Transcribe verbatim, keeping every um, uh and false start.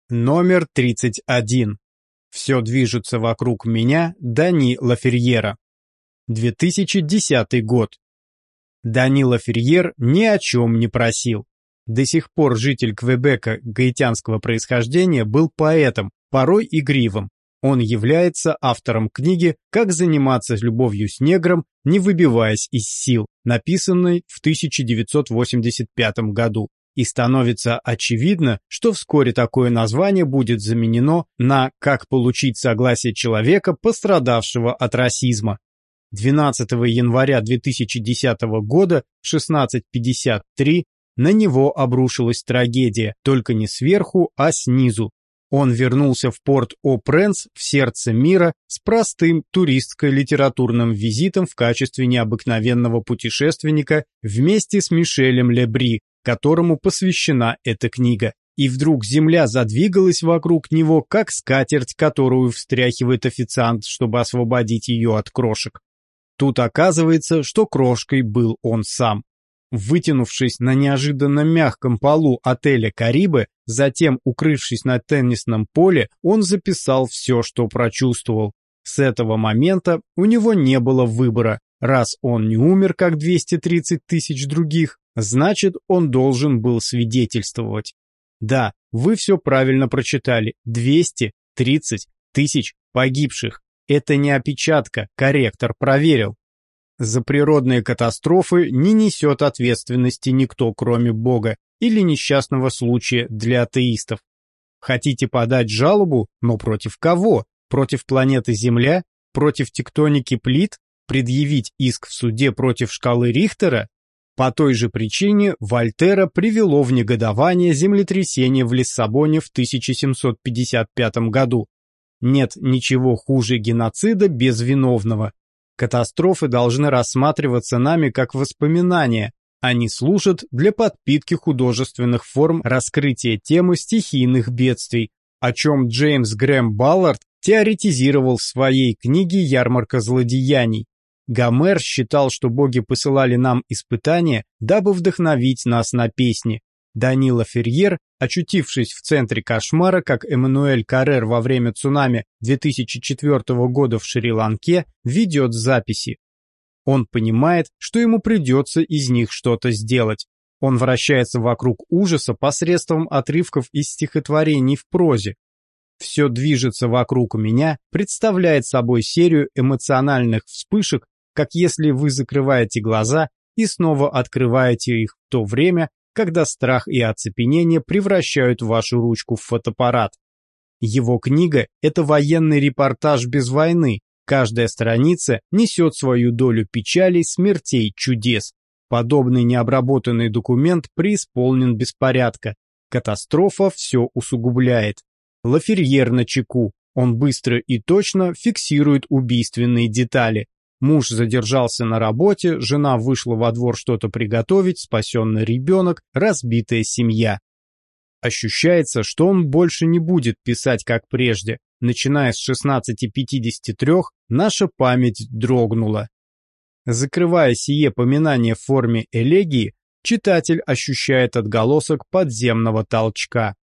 Номер тридцать один. Все движется вокруг меня Дани Лаферьера. две тысячи десятый год. Дани Лаферьер ни о чем не просил. До сих пор житель Квебека гаитянского происхождения был поэтом, порой игривым. Он является автором книги «Как заниматься любовью с негром, не выбиваясь из сил», написанной в тысяча девятьсот восемьдесят пятом году. И становится очевидно, что вскоре такое название будет заменено на «Как получить согласие человека, пострадавшего от расизма». двенадцатого января две тысячи десятого года в шестнадцать пятьдесят три на него обрушилась трагедия, только не сверху, а снизу. Он вернулся в Порт-о-Пренс в сердце мира с простым туристско-литературным визитом в качестве необыкновенного путешественника вместе с Мишелем Лебри, которому посвящена эта книга. И вдруг земля задвигалась вокруг него, как скатерть, которую встряхивает официант, чтобы освободить ее от крошек. Тут оказывается, что крошкой был он сам. Вытянувшись на неожиданно мягком полу отеля «Карибы», затем укрывшись на теннисном поле, он записал все, что прочувствовал. С этого момента у него не было выбора. Раз он не умер, как двести тридцать тысяч других, значит, он должен был свидетельствовать. Да, вы все правильно прочитали. двести тридцать тысяч погибших. Это не опечатка, корректор проверил. За природные катастрофы не несет ответственности никто, кроме Бога, или несчастного случая для атеистов. Хотите подать жалобу, но против кого? Против планеты Земля? Против тектоники плит? Предъявить иск в суде против шкалы Рихтера? По той же причине Вольтера привело в негодование землетрясение в Лиссабоне в тысяча семьсот пятьдесят пятом году. Нет ничего хуже геноцида без виновного. Катастрофы должны рассматриваться нами как воспоминания. Они служат для подпитки художественных форм раскрытия темы стихийных бедствий, о чем Джеймс Грэм Баллард теоретизировал в своей книге «Ярмарка злодеяний». Гомер считал, что боги посылали нам испытания, дабы вдохновить нас на песни. Дани Лаферьер, очутившись в центре кошмара, как Эммануэль Каррер во время цунами две тысячи четвёртого года в Шри-Ланке, ведет записи. Он понимает, что ему придется из них что-то сделать. Он вращается вокруг ужаса посредством отрывков из стихотворений в прозе. «Все движется вокруг меня» представляет собой серию эмоциональных вспышек, как если вы закрываете глаза и снова открываете их в то время, когда страх и оцепенение превращают вашу ручку в фотоаппарат. Его книга – это военный репортаж без войны. Каждая страница несет свою долю печалей, смертей, чудес. Подобный необработанный документ преисполнен беспорядка. Катастрофа все усугубляет. Лаферьер начеку. Он быстро и точно фиксирует убийственные детали. Муж задержался на работе, жена вышла во двор что-то приготовить, спасенный ребенок, разбитая семья. Ощущается, что он больше не будет писать как прежде. Начиная с шестнадцати пятидесяти трёх наша память дрогнула. Закрывая сие поминание в форме элегии, читатель ощущает отголосок подземного толчка.